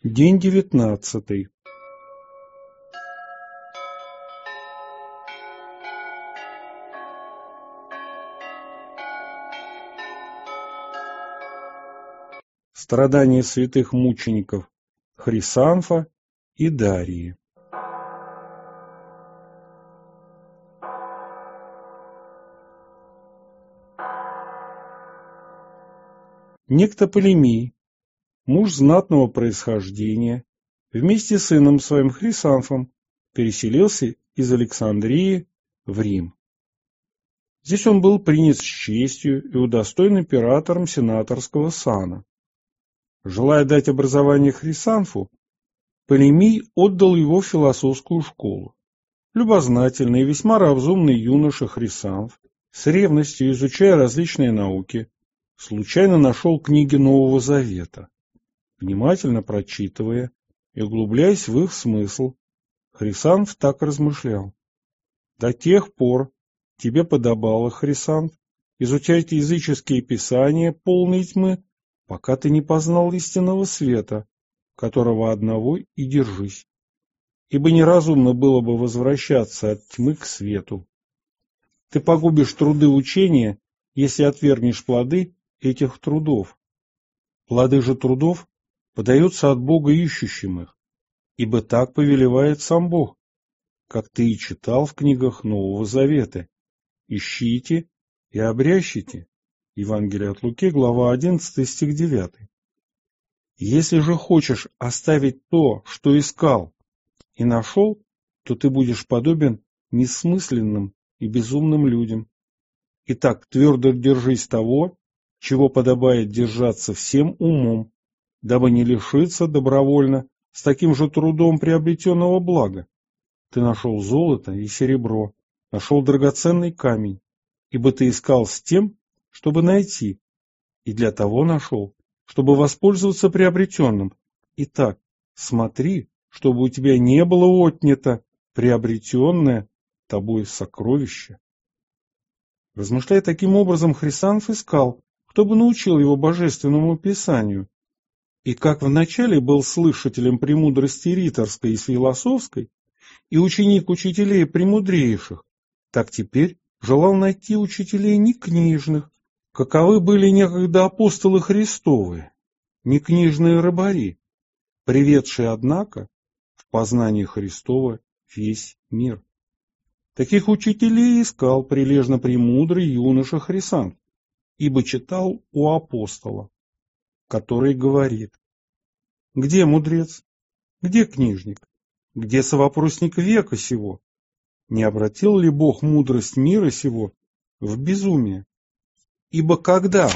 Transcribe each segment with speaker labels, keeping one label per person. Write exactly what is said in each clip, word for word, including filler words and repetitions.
Speaker 1: День девятнадцатый. Страдания святых мучеников Хрисанфа и Дарии. Некто Полемий, муж знатного происхождения, вместе с сыном своим Хрисанфом переселился из Александрии в Рим. Здесь он был принят с честью и удостоен императором сенаторского сана. Желая дать образование Хрисанфу, Полемий отдал его в философскую школу. Любознательный и весьма разумный юноша Хрисанф, с ревностью изучая различные науки, случайно нашел книги Нового Завета. Внимательно прочитывая и углубляясь в их смысл, Хрисанф так размышлял. До тех пор тебе подобало, Хрисанф, изучать языческие писания, полные тьмы, пока ты не познал истинного света, которого одного и держись. Ибо неразумно было бы возвращаться от тьмы к свету. Ты погубишь труды учения, если отвергнешь плоды этих трудов. Плоды же трудов подаются от Бога ищущим их, ибо так повелевает сам Бог, как ты и читал в книгах Нового Завета. Ищите и обрящите. Евангелие от Луки, глава одиннадцатая, стих девятый. Если же хочешь оставить то, что искал и нашел, то ты будешь подобен несмысленным и безумным людям. Итак, твердо держись того, чего подобает держаться всем умом, дабы не лишиться добровольно с таким же трудом приобретенного блага. Ты нашел золото и серебро, нашел драгоценный камень, ибо ты искал с тем, чтобы найти, и для того нашел, чтобы воспользоваться приобретенным. Итак, смотри, чтобы у тебя не было отнято приобретенное тобой сокровище. Размышляя таким образом, Хрисанф искал, кто бы научил его божественному писанию. И как вначале был слышателем премудрости риторской и философской, и ученик учителей премудрейших, так теперь желал найти учителей некнижных, каковы были некогда апостолы Христовы, некнижные рыбари, приведшие, однако, в познание Христова весь мир. Таких учителей искал прилежно премудрый юноша Хрисанф, ибо читал у апостола, который говорит: «Где мудрец? Где книжник? Где совопросник века сего? Не обратил ли Бог мудрость мира сего в безумие? Ибо когда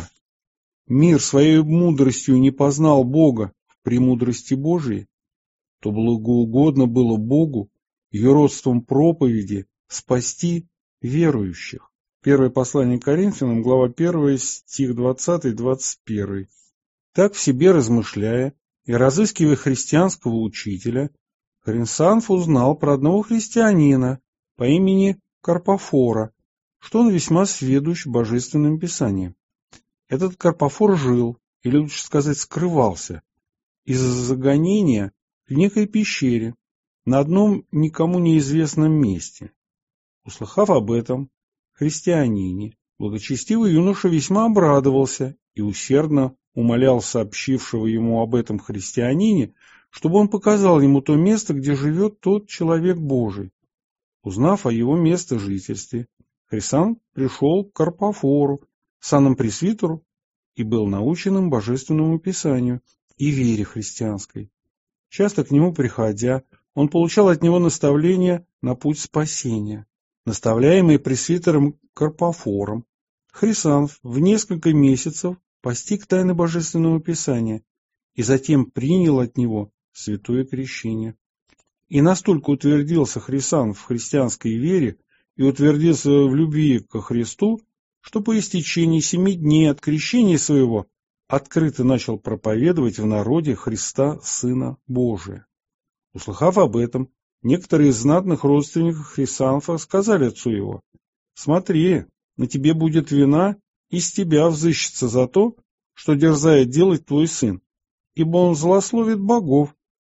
Speaker 1: мир своей мудростью не познал Бога в премудрости Божией, то благоугодно было Богу юродством проповеди спасти верующих». Первое послание к Коринфянам, глава первая, стих двадцатый двадцать первый. Так, в себе размышляя и разыскивая христианского учителя, Хрисанф узнал про одного христианина по имени Карпофора, что он весьма сведущ божественным писанием. Этот Карпофор жил, или лучше сказать, скрывался, из-за загонения в некой пещере на одном никому неизвестном месте. Услыхав об этом христианине, благочестивый юноша весьма обрадовался и усердно умолял сообщившего ему об этом христианине, чтобы он показал ему то место, где живет тот человек Божий. Узнав о его месте жительстве, Хрисанф пришел к Карпофору, санам-пресвитеру, и был научен им божественному писанию и вере христианской. Часто к нему приходя, он получал от него наставления на путь спасения. Наставляемый пресвитером Карпофором, Хрисанф в несколько месяцев постиг тайны божественного писания и затем принял от него святое крещение. И настолько утвердился Хрисанф в христианской вере и утвердился в любви ко Христу, что по истечении семи дней от крещения своего открыто начал проповедовать в народе Христа, Сына Божия. Услыхав об этом, некоторые из знатных родственников Хрисанфа сказали отцу его: «Смотри, на тебе будет вина, и с тебя взыщется за то, что дерзает делать твой сын, ибо он злословит богов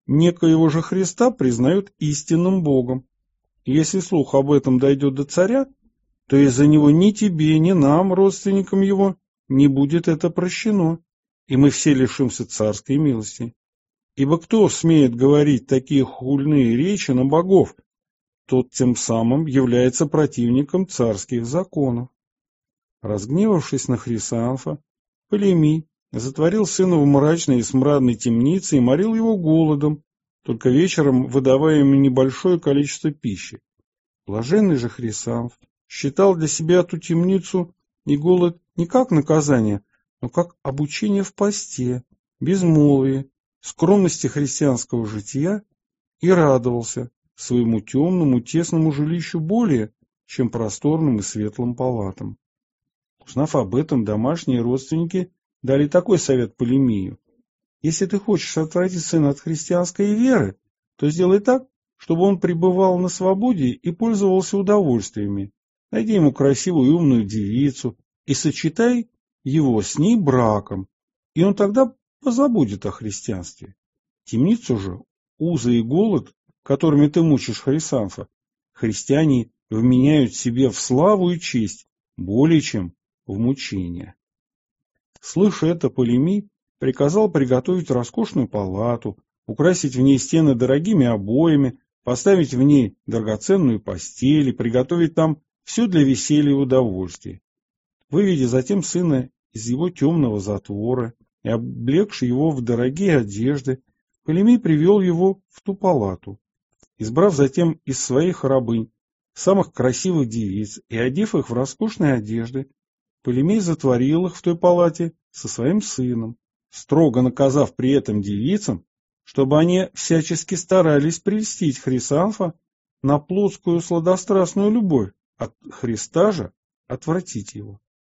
Speaker 1: некоего же Христа признают истинным Богом. И если слух об этом дойдет до царя, то из-за него ни тебе, ни нам, родственникам его, не будет это прощено, и мы все лишимся царской милости. Ибо кто смеет говорить такие хульные речи на богов, тот тем самым является противником царских законов. Разгневавшись на Хрисанфа, Полемий затворил сына в мрачной и смрадной темнице и морил его голодом, только вечером выдавая ему небольшое количество пищи. Блаженный же Хрисанф считал для себя эту темницу и голод не как наказание, но как обучение в посте, безмолвии, скромности христианского жития и радовался своему темному, тесному жилищу более, чем просторным и светлым палатам. Узнав об этом, домашние родственники дали такой совет Полемию: если ты хочешь отвратить сына от христианской веры, то сделай так, чтобы он пребывал на свободе и пользовался удовольствиями. Найди ему красивую и умную девицу и сочетай его с ней браком, и он тогда позабудет о христианстве. Темницу же, узы и голод, которыми ты мучишь Хрисанфа, христиане вменяют себе в славу и честь более чем в мучения. Слыша это, Полемий приказал приготовить роскошную палату, украсить в ней стены дорогими обоями, поставить в ней драгоценную постель и приготовить там все для веселья и удовольствия. Выведя затем сына из его темного затвора и облегши его в дорогие одежды, Полемий привел его в ту палату. Избрав затем из своих рабынь самых красивых девиц и одев их в роскошные одежды, Полемей затворил их в той палате со своим сыном, строго наказав при этом девицам, чтобы они всячески старались прельстить Хрисанфа на плотскую сладострастную любовь, от Христа же отвратить его.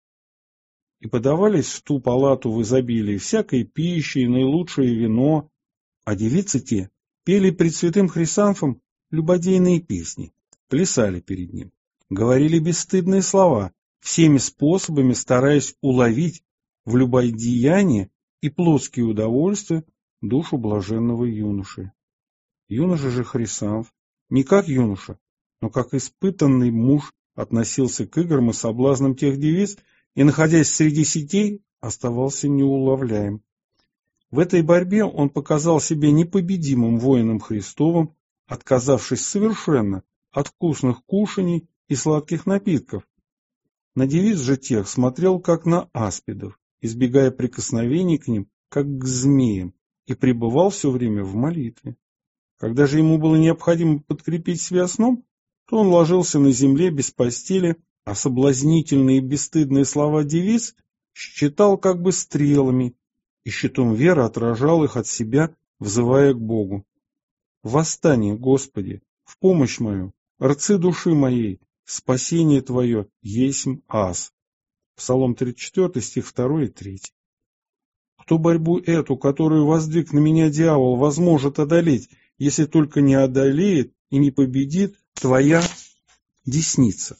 Speaker 1: И подавались в ту палату в изобилии всякой пищи и наилучшее вино, а девицы те пели пред святым Хрисанфом любодейные песни, плясали перед ним, говорили бесстыдные слова, всеми способами стараясь уловить в любодеяние и плотские удовольствия душу блаженного юноши. Юноша же Хрисанф не как юноша, но как испытанный муж относился к играм и соблазнам тех девиц и, находясь среди сетей, оставался неуловляем. В этой борьбе он показал себя непобедимым воином Христовым, отказавшись совершенно от вкусных кушаний и сладких напитков. На девиц же тех смотрел как на аспидов, избегая прикосновений к ним, как к змеям, и пребывал все время в молитве. Когда же ему было необходимо подкрепить себя сном, то он ложился на земле без постели, а соблазнительные и бесстыдные слова девиц считал как бы стрелами, и щитом веры отражал их от себя, взывая к Богу. «Восстание, Господи, в помощь мою, рцы души моей, спасение Твое есмь аз». Псалом тридцать четыре, стих два и три. Кто борьбу эту, которую воздвиг на меня дьявол, возможет одолеть, если только не одолеет и не победит Твоя десница?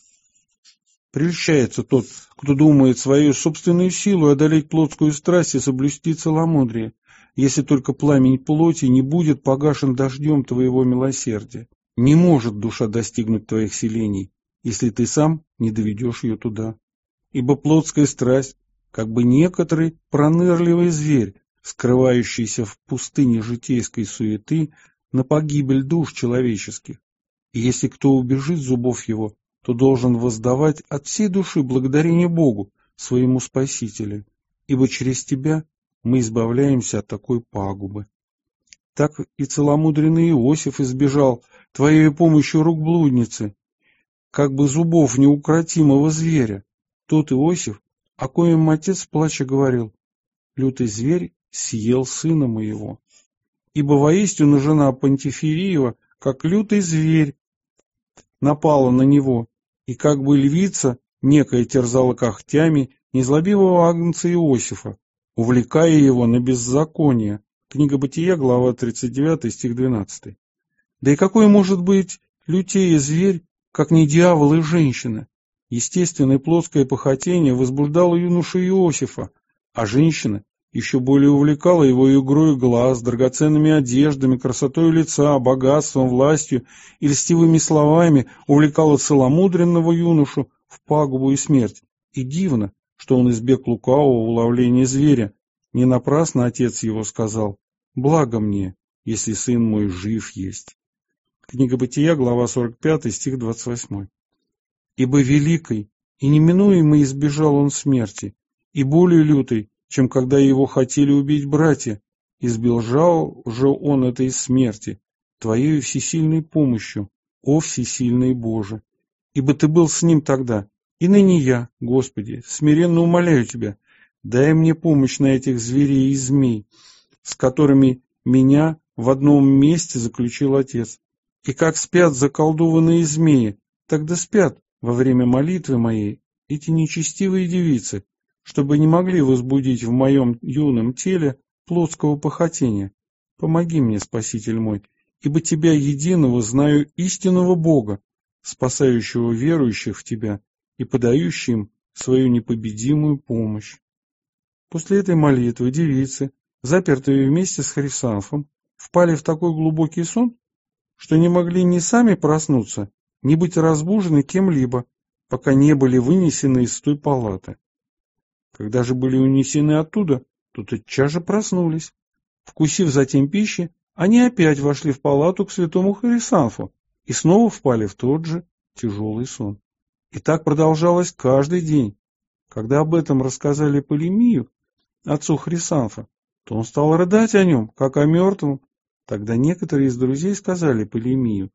Speaker 1: Прельщается тот, кто думает свою собственную силу одолеть плотскую страсть и соблюсти целомудрие, если только пламень плоти не будет погашен дождем Твоего милосердия. Не может душа достигнуть Твоих селений, если Ты сам не доведешь ее туда. Ибо плотская страсть, как бы некоторый пронырливый зверь, скрывающийся в пустыне житейской суеты, на погибель душ человеческих. И если кто убежит зубов его, то должен воздавать от всей души благодарение Богу, своему Спасителю, ибо через тебя мы избавляемся от такой пагубы. Так и целомудренный Иосиф избежал Твоей помощью рук блудницы, как бы зубов неукротимого зверя. Тот Иосиф, о коем отец плача говорил: «Лютый зверь съел сына моего». Ибо воистину жена Пантифериева, как лютый зверь, напала на него, и как бы львица некая терзала когтями незлобивого агнца Иосифа, увлекая его на беззаконие. Книга Бытия, глава тридцать девять, стих двенадцатый. Да и какой может быть лютее зверь, как не дьявол и женщина? Естественное плотское похотение возбуждало юношу Иосифа, а женщина Еще более увлекала его игрой глаз, драгоценными одеждами, красотой лица, богатством, властью и льстивыми словами увлекала целомудренного юношу в пагубу и смерть. И дивно, что он избег лукавого уловления зверя. Не напрасно отец его сказал: «Благо мне, если сын мой жив есть». Книга Бытия, глава сорок пять, стих двадцать восемь. «Ибо великой и неминуемо избежал он смерти, и более лютой, чем когда его хотели убить братья, избежал же он этой смерти, твоей всесильной помощью, о всесильный Боже. Ибо ты был с ним тогда, и ныне я, Господи, смиренно умоляю тебя, дай мне помощь на этих зверей и змей, с которыми меня в одном месте заключил Отец. И как спят заколдованные змеи, тогда спят во время молитвы моей эти нечестивые девицы, чтобы не могли возбудить в моем юном теле плотского похотения. Помоги мне, Спаситель мой, ибо Тебя единого знаю истинного Бога, спасающего верующих в Тебя и подающим им свою непобедимую помощь». После этой молитвы девицы, запертые вместе с Хрисанфом, впали в такой глубокий сон, что не могли ни сами проснуться, ни быть разбужены кем-либо, пока не были вынесены из той палаты. Когда же были унесены оттуда, то тотчас же проснулись. Вкусив затем пищи, они опять вошли в палату к святому Хрисанфу и снова впали в тот же тяжелый сон. И так продолжалось каждый день. Когда об этом рассказали Полемию, отцу Хрисанфа, то он стал рыдать о нем, как о мертвом. Тогда некоторые из друзей сказали Полемию: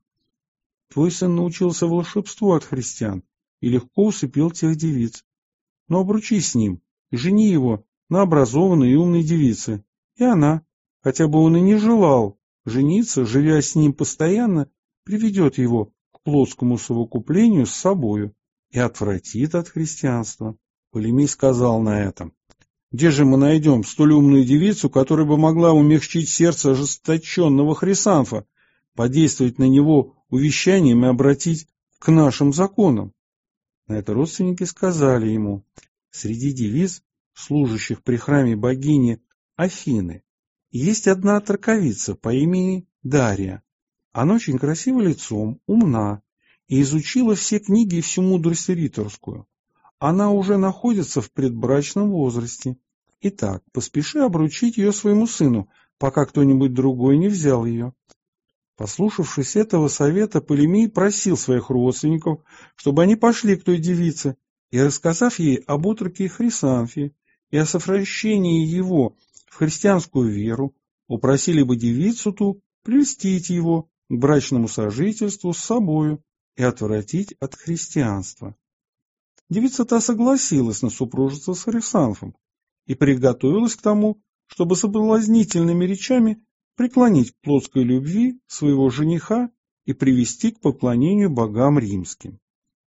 Speaker 1: «Твой сын научился волшебству от христиан и легко усыпил тех девиц. Но обручись с ним и жени его на образованной и умной девице, и она, хотя бы он и не желал жениться, живя с ним постоянно, приведет его к плотскому совокуплению с собою и отвратит от христианства». Полемий сказал на это: «Где же мы найдем столь умную девицу, которая бы могла умягчить сердце ожесточенного Хрисанфа, подействовать на него увещанием и обратить к нашим законам?» На это родственники сказали ему: «Среди девиц, служащих при храме богини Афины, есть одна отроковица по имени Дария. Она очень красива лицом, умна и изучила все книги и всю мудрость риторскую. Она уже находится в предбрачном возрасте. Итак, поспеши обручить ее своему сыну, пока кто-нибудь другой не взял ее». Послушавшись этого совета, Полемий просил своих родственников, чтобы они пошли к той девице, и, рассказав ей об отроке Хрисанфе и о совращении его в христианскую веру, упросили бы девицу ту прельстить его к брачному сожительству с собою и отвратить от христианства. Девица та согласилась на супружество с Хрисанфом и приготовилась к тому, чтобы соблазнительными речами преклонить к плотской любви своего жениха и привести к поклонению богам римским.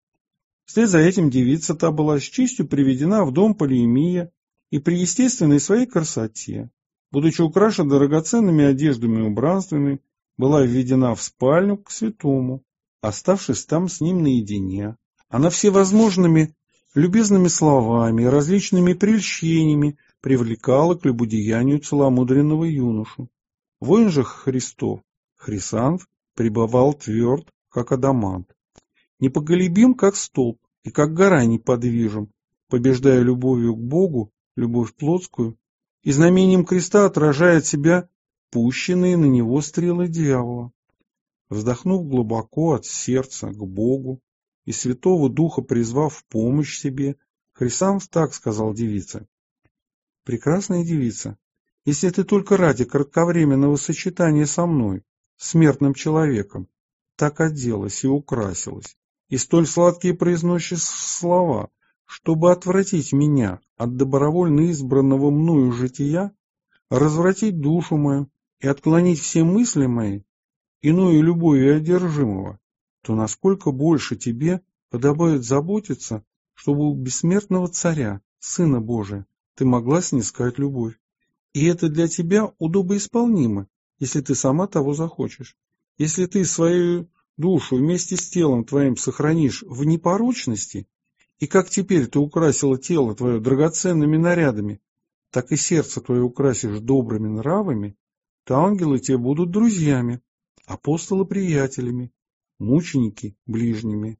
Speaker 1: Вслед за этим девица та была с честью приведена в дом Полемия и при естественной своей красоте, будучи украшена драгоценными одеждами и убранствами, была введена в спальню к святому. Оставшись там с ним наедине, она всевозможными любезными словами и различными прельщениями привлекала к любодеянию целомудренного юношу. Воин же Христов, Хрисанф, пребывал тверд, как адамант, непоколебим, как столб, и как гора неподвижим, побеждая любовью к Богу, любовь плотскую, и знамением креста отражает себя пущенные на него стрелы дьявола. Вздохнув глубоко от сердца к Богу и Святого Духа призвав в помощь себе, Хрисанф так сказал девице: «Прекрасная девица, если ты только ради кратковременного сочетания со мной, смертным человеком, так оделась и украсилась, и столь сладкие произносишь слова, чтобы отвратить меня от добровольно избранного мною жития, развратить душу мою и отклонить все мысли мои, иною любовью одержимого, то насколько больше тебе подобает заботиться, чтобы у бессмертного царя, Сына Божия, ты могла снискать любовь. И это для тебя удобоисполнимо, если ты сама того захочешь. Если ты свою душу вместе с телом твоим сохранишь в непорочности, и как теперь ты украсила тело твое драгоценными нарядами, так и сердце твое украсишь добрыми нравами, то ангелы тебе будут друзьями, апостолы приятелями, мученики ближними.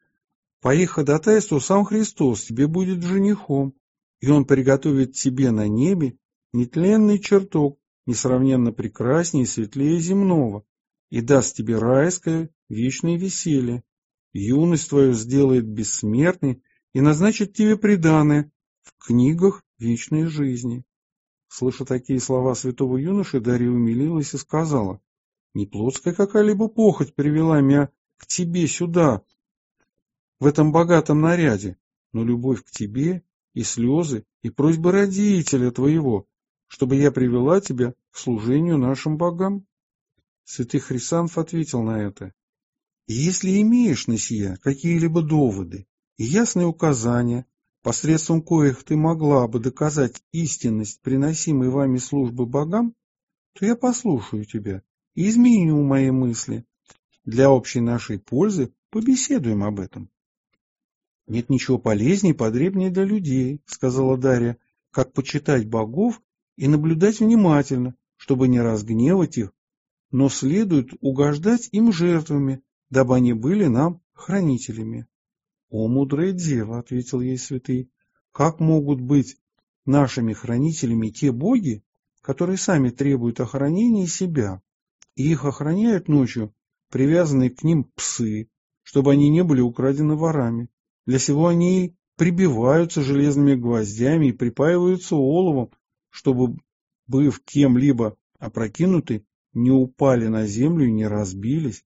Speaker 1: По их ходатайству сам Христос тебе будет женихом, и Он приготовит тебе на небе нетленный чертог, несравненно прекраснее и светлее земного, и даст тебе райское вечное веселье. Юность твою сделает бессмертной и назначит тебе приданое в книгах вечной жизни. Слыша такие слова святого юноши, Дарья умилилась и сказала: не плотская какая-либо похоть привела меня к тебе сюда, в этом богатом наряде, но любовь к тебе и слезы, и просьбы родителя твоего, чтобы я привела тебя к служению нашим богам. Святый Хрисанф ответил на это: если имеешь на сия какие-либо доводы и ясные указания, посредством коих ты могла бы доказать истинность приносимой вами службы богам, то я послушаю тебя и изменю мои мысли. Для общей нашей пользы побеседуем об этом. Нет ничего полезнее и потребнее для людей, сказала Дарья, как почитать богов и наблюдать внимательно, чтобы не разгневать их, но следует угождать им жертвами, дабы они были нам хранителями. О, мудрая дева, ответил ей святый, как могут быть нашими хранителями те боги, которые сами требуют охранения себя, и их охраняют ночью привязанные к ним псы, чтобы они не были украдены ворами. Для сего они прибиваются железными гвоздями и припаиваются оловом, чтобы, быв кем-либо опрокинуты, не упали на землю и не разбились.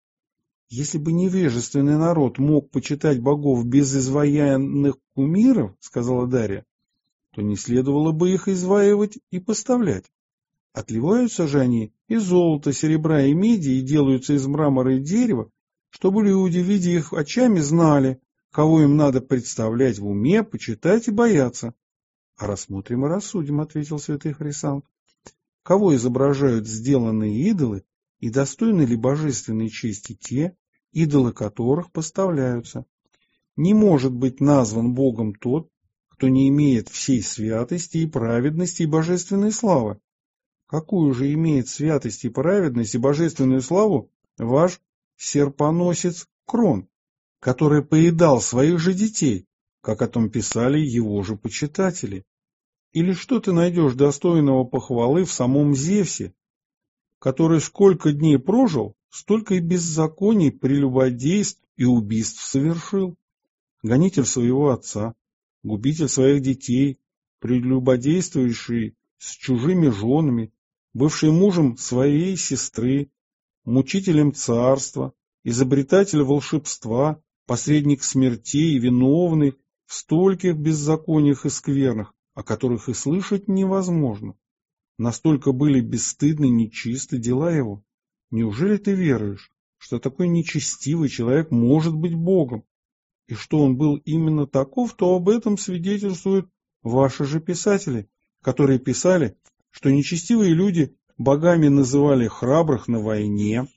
Speaker 1: Если бы невежественный народ мог почитать богов без изваянных кумиров, сказала Дарья, то не следовало бы их изваивать и поставлять. Отливаются же они из золота, серебра и меди и делаются из мрамора и дерева, чтобы люди, видя их очами, знали, кого им надо представлять в уме, почитать и бояться. — А рассмотрим и рассудим, — ответил святый Хрисанф. — Кого изображают сделанные идолы, и достойны ли божественной чести те, идолы которых поставляются? Не может быть назван Богом тот, кто не имеет всей святости и праведности и божественной славы. Какую же имеет святость и праведность и божественную славу ваш серпоносец Крон, который поедал своих же детей, как о том писали его же почитатели? Или что ты найдешь достойного похвалы в самом Зевсе, который сколько дней прожил, столько и беззаконий, прелюбодейств и убийств совершил? Гонитель своего отца, губитель своих детей, прелюбодействующий с чужими женами, бывший мужем своей сестры, мучителем царства, изобретатель волшебства, посредник смертей и виновный в стольких беззакониях и сквернах, о которых и слышать невозможно. Настолько были бесстыдны и нечисты дела его. Неужели ты веруешь, что такой нечестивый человек может быть Богом? И что он был именно таков, то об этом свидетельствуют ваши же писатели, которые писали, что нечестивые люди богами называли храбрых на войне,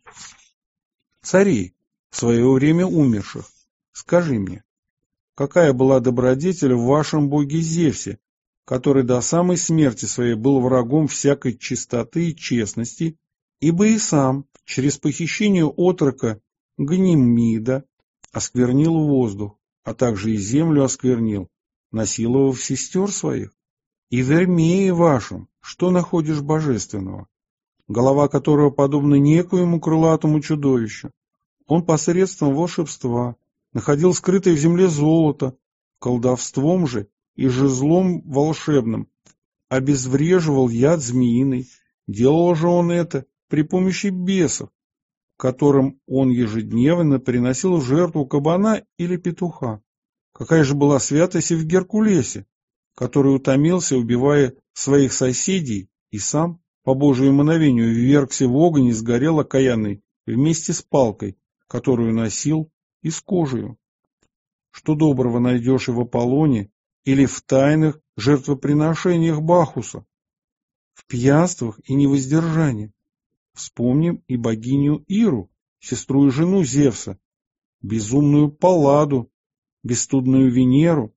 Speaker 1: царей, в свое время умерших. Скажи мне, какая была добродетель в вашем боге Зевсе, который до самой смерти своей был врагом всякой чистоты и честности, ибо и сам через похищение отрока Ганимида осквернил воздух, а также и землю осквернил, насиловав сестер своих? И в Эрмее вашем что находишь божественного, голова которого подобна некоему крылатому чудовищу? Он посредством волшебства находил скрытое в земле золото, колдовством же и жезлом волшебным обезвреживал яд змеиный. Делал же он это при помощи бесов, которым он ежедневно приносил в жертву кабана или петуха. Какая же была святость и в Геркулесе, который утомился, убивая своих соседей, и сам, по Божьему мановению, ввергся в огонь и сгорел окаянный вместе с палкой, которую носил, и с кожею. Что доброго найдешь и в Аполлоне, или в тайных жертвоприношениях Бахуса, в пьянствах и невоздержании? Вспомним и богиню Иру, сестру и жену Зевса, безумную Палладу, бесстыдную Венеру,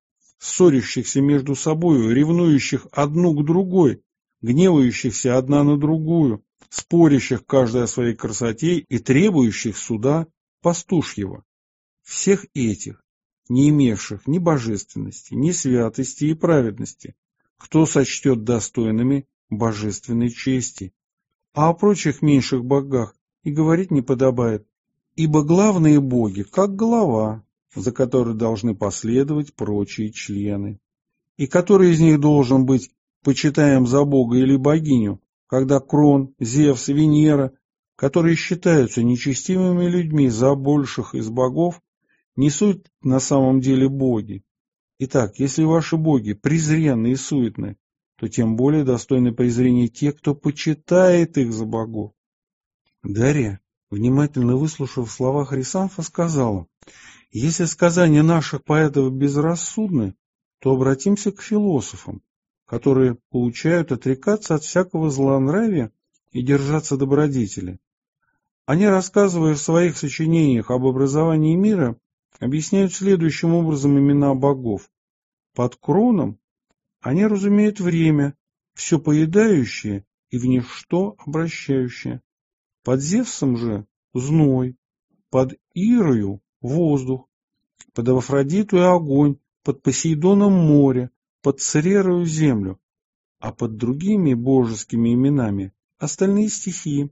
Speaker 1: ссорящихся между собою, ревнующих одну к другой, гневающихся одна на другую, спорящих каждая о своей красоте и требующих суда пастушьего. Всех этих, не имевших ни божественности, ни святости и праведности, кто сочтет достойными божественной чести, а о прочих меньших богах и говорить не подобает, ибо главные боги, как голова, за которой должны последовать прочие члены, и который из них должен быть почитаем за бога или богиню, когда Крон, Зевс, Венера, которые считаются нечестивыми людьми за больших из богов, не суть на самом деле боги. Итак, если ваши боги презренны и суетны, то тем более достойны презрения те, кто почитает их за богов. Дарья, внимательно выслушав слова Хрисанфа, сказала: если сказания наших поэтов безрассудны, то обратимся к философам, которые получают отрекаться от всякого злонравия и держаться добродетели. Они, рассказывая в своих сочинениях об образовании мира, объясняют следующим образом имена богов. Под Кроном они разумеют время, все поедающее и в ничто обращающее. Под Зевсом же зной, под Ирою воздух, под Афродиту огонь, под Посейдоном море, под Церерою землю, а под другими божескими именами остальные стихии.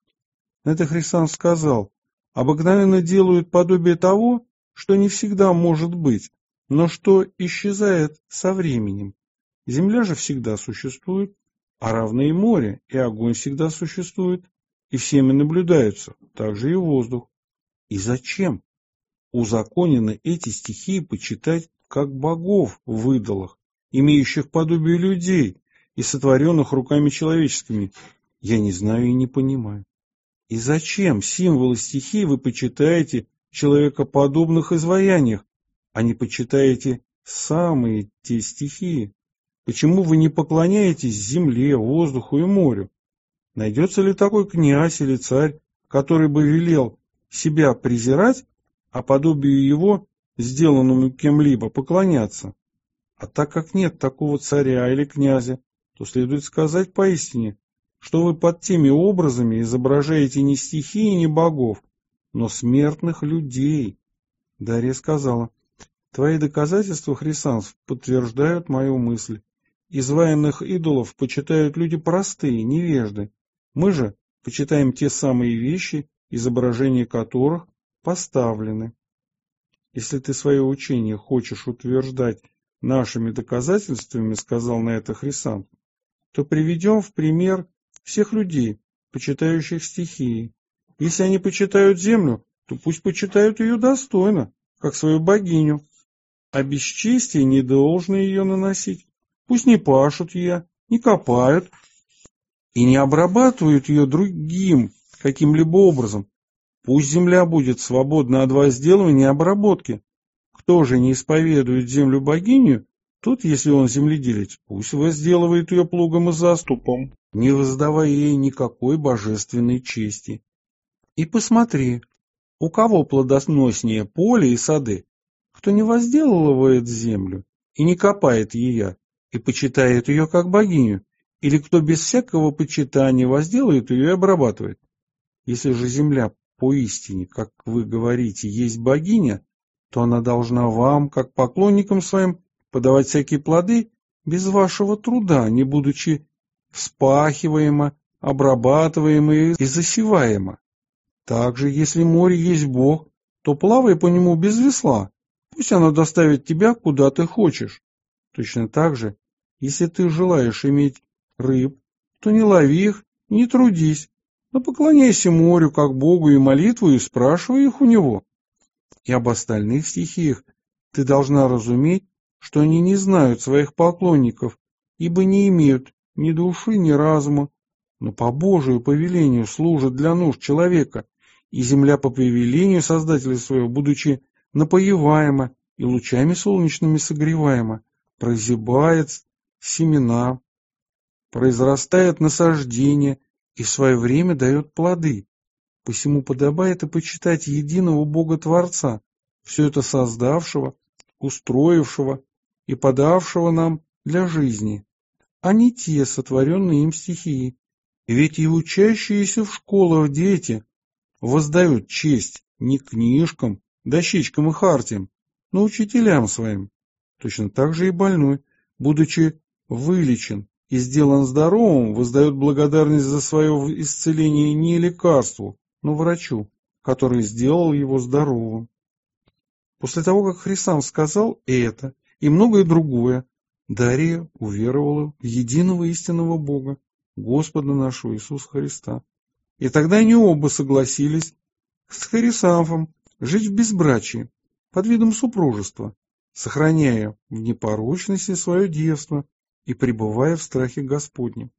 Speaker 1: На это Хрисанф сказал: обыкновенно делают подобие того, что не всегда может быть, но что исчезает со временем. Земля же всегда существует, а равно и море, и огонь всегда существует, и всеми наблюдаются, также и воздух. И зачем узаконены эти стихии почитать как богов в идолах, имеющих подобие людей и сотворенных руками человеческими, я не знаю и не понимаю. И зачем символы стихий вы почитаете в человекоподобных изваяниях, а не почитаете самые те стихии? Почему вы не поклоняетесь земле, воздуху и морю? Найдется ли такой князь или царь, который бы велел себя презирать, а подобию его, сделанному кем-либо, поклоняться? А так как нет такого царя или князя, то следует сказать поистине, что вы под теми образами изображаете не стихии, не богов, но смертных людей. Дарья сказала: твои доказательства, Хрисанф, подтверждают мою мысль. Изваянных идолов почитают люди простые, невежды. Мы же почитаем те самые вещи, изображения которых поставлены. Если ты свое учение хочешь утверждать нашими доказательствами, сказал на это Хрисанф, то приведем в пример всех людей, почитающих стихии. Если они почитают землю, то пусть почитают ее достойно, как свою богиню, а бесчестие не должно ее наносить. Пусть не пашут ее, не копают и не обрабатывают ее другим каким-либо образом. Пусть земля будет свободна от возделывания и обработки. Кто же не исповедует землю богиню, тот, если он земледелец, пусть возделывает ее плугом и заступом, не воздавая ей никакой божественной чести. И посмотри, у кого плодоноснее поле и сады, кто не возделывает землю и не копает ее, и почитает ее как богиню, или кто без всякого почитания возделывает ее и обрабатывает. Если же земля поистине, как вы говорите, есть богиня, то она должна вам, как поклонникам своим, подавать всякие плоды без вашего труда, не будучи вспахиваемо, обрабатываемо и засеваемо. Также, если море есть Бог, то плавай по нему без весла, пусть оно доставит тебя, куда ты хочешь. Точно так же, если ты желаешь иметь рыб, то не лови их, не трудись, но поклоняйся морю как Богу и молитву, и спрашивай их у него. И об остальных стихиях ты должна разуметь, что они не знают своих поклонников, ибо не имеют ни души, ни разума, но по Божию повелению служат для нужд человека, и земля по повелению Создателя своего, будучи напоеваема и лучами солнечными согреваема, прозябает семена, произрастает насаждение и в свое время дает плоды. Посему подобает и почитать единого Бога-Творца, все это создавшего, устроившего и подавшего нам для жизни, а не те сотворенные им стихии. Ведь и учащиеся в школах дети воздают честь не книжкам, дощечкам и хартиям, но учителям своим. Точно так же и больной, будучи вылечен и сделан здоровым, воздает благодарность за свое исцеление не лекарству, но врачу, который сделал его здоровым. После того, как Хрисанф сказал это и многое другое, Дария уверовала в единого истинного Бога, Господа нашего Иисуса Христа. И тогда они оба согласились с Хрисанфом жить в безбрачии, под видом супружества, сохраняя в непорочности свое девство и пребывая в страхе Господнем.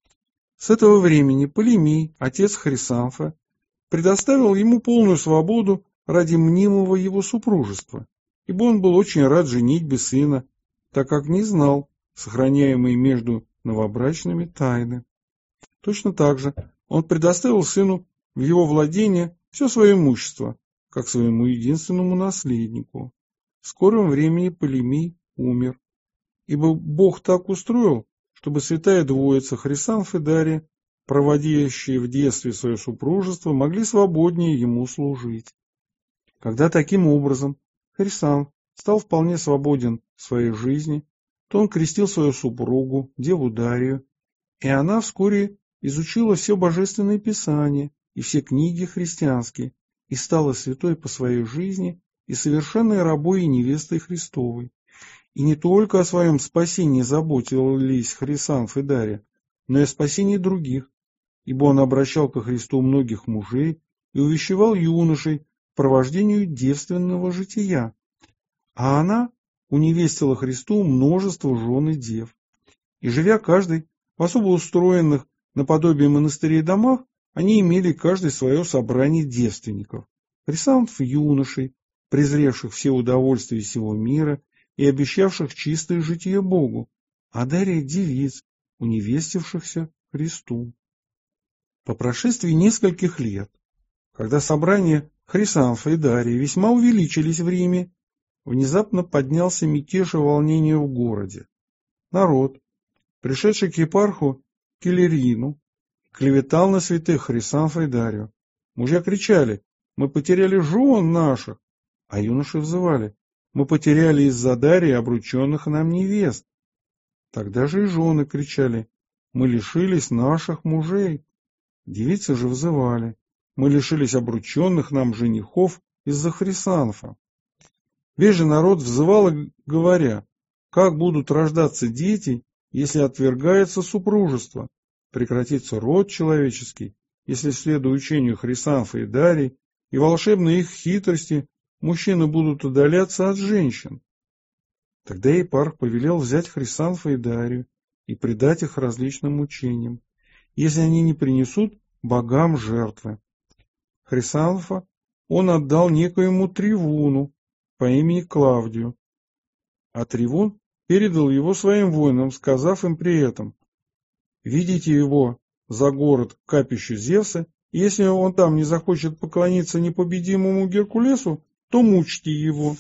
Speaker 1: С этого времени Полемий, отец Хрисанфа, предоставил ему полную свободу ради мнимого его супружества, ибо он был очень рад женитьбе сына, так как не знал сохраняемые между новобрачными тайны. Точно так же он предоставил сыну в его владение все свое имущество, как своему единственному наследнику. В скором времени Полемий умер, ибо Бог так устроил, чтобы святая двоица Хрисанф и Дария, проводящие в детстве свое супружество, могли свободнее ему служить. Когда таким образом Хрисанф стал вполне свободен в своей жизни, то он крестил свою супругу, деву Дарию, и она вскоре изучила все божественные писания и все книги христианские, и стала святой по своей жизни и совершенной рабой и невестой Христовой. И не только о своем спасении заботились Хрисанф и Дария, но и о спасении других, ибо он обращал ко Христу многих мужей и увещевал юношей к провождению девственного жития, а она уневестила Христу множество жен и дев. И живя каждый в особо устроенных наподобие монастырей домах, они имели каждый свое собрание девственников, Хрисанф юношей, презревших все удовольствия сего мира и обещавших чистое житие Богу, а Дария девиц, уневестившихся Христу. По прошествии нескольких лет, когда собрания Хрисанфа и Дарии весьма увеличились в Риме, внезапно поднялся мятеж и волнение в городе. Народ, пришедший к епарху Келерину, клеветал на святых Хрисанфа и Дарию. Мужья кричали: «Мы потеряли жен наших!» А юноши взывали: «Мы потеряли из-за Дарии обрученных нам невест!» Тогда же и жены кричали: «Мы лишились наших мужей!» Девицы же взывали: «Мы лишились обрученных нам женихов из-за Хрисанфа!» Весь же народ взывал, говоря: «Как будут рождаться дети, если отвергается супружество? Прекратится род человеческий, если, следуя учению Хрисанфа и Дарии и волшебной их хитрости, мужчины будут удаляться от женщин». Тогда епарх повелел взять Хрисанфа и Дарию и предать их различным мучениям, если они не принесут богам жертвы. Хрисанфа он отдал некоему Тривуну по имени Клавдию, а Тривун передал его своим воинам, сказав им при этом: «Ведите его за город к капищу Зевса, и если он там не захочет поклониться непобедимому Геркулесу, то мучьте его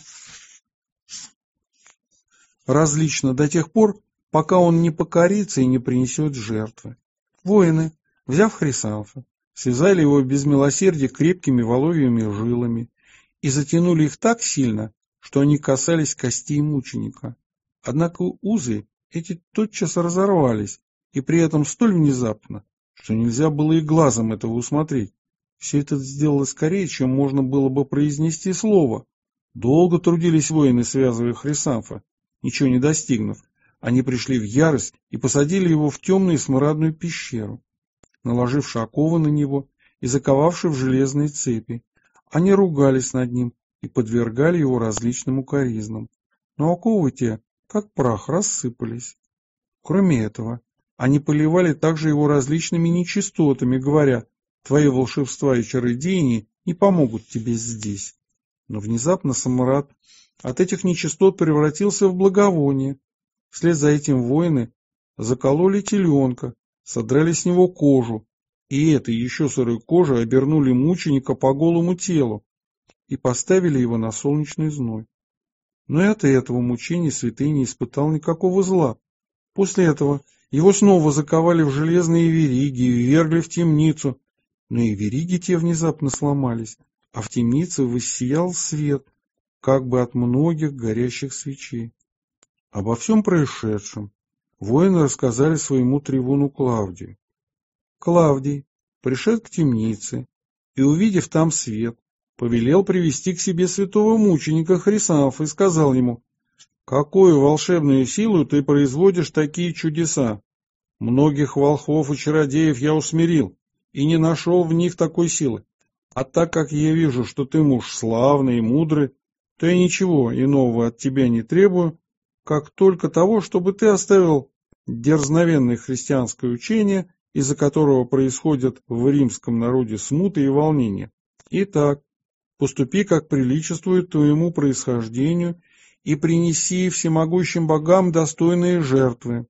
Speaker 1: различно до тех пор, пока он не покорится и не принесет жертвы». Воины, взяв Хрисанфа, связали его без милосердия крепкими воловьими жилами и затянули их так сильно, что они касались костей мученика. Однако узы эти тотчас разорвались, и при этом столь внезапно, что нельзя было и глазом этого усмотреть. Все это сделалось скорее, чем можно было бы произнести слово. Долго трудились воины, связывая Хрисанфа, ничего не достигнув. Они пришли в ярость и посадили его в темную смрадную пещеру, наложивши оковы на него и заковавши в железные цепи. Они ругались над ним и подвергали его различным укоризнам, но оковы те, как прах, рассыпались. Кроме этого, они поливали также его различными нечистотами, говоря: «Твои волшебства и чародеяния не помогут тебе здесь». Но внезапно смрад от этих нечистот превратился в благовоние. Вслед за этим воины закололи теленка, содрали с него кожу, и этой еще сырой кожей обернули мученика по голому телу и поставили его на солнечный зной. Но и от этого мучения святый не испытал никакого зла. После этого его снова заковали в железные вериги и ввергли в темницу, но и вериги те внезапно сломались, а в темнице воссиял свет, как бы от многих горящих свечей. Обо всем происшедшем воины рассказали своему трибуну Клавдию. Клавдий пришед к темнице и, увидев там свет, повелел привести к себе святого мученика Хрисанфа и сказал ему: «Какую волшебную силу ты производишь такие чудеса? Многих волхвов и чародеев я усмирил и не нашел в них такой силы. А так как я вижу, что ты муж славный и мудрый, то я ничего иного от тебя не требую, как только того, чтобы ты оставил дерзновенное христианское учение, из-за которого происходят в римском народе смуты и волнения. Итак, поступи, как приличествует твоему происхождению, и принеси всемогущим богам достойные жертвы».